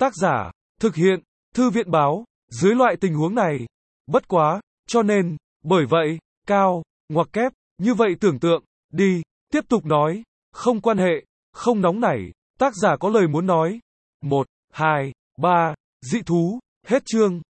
Tác giả, thực hiện, Thư viện báo, dưới loại tình huống này. Bất quá, cho nên, bởi vậy, cao, ngoặc kép, như vậy tưởng tượng, đi, tiếp tục nói, không quan hệ, không nóng nảy, tác giả có lời muốn nói. 1, 2, 3, dị thú, hết chương.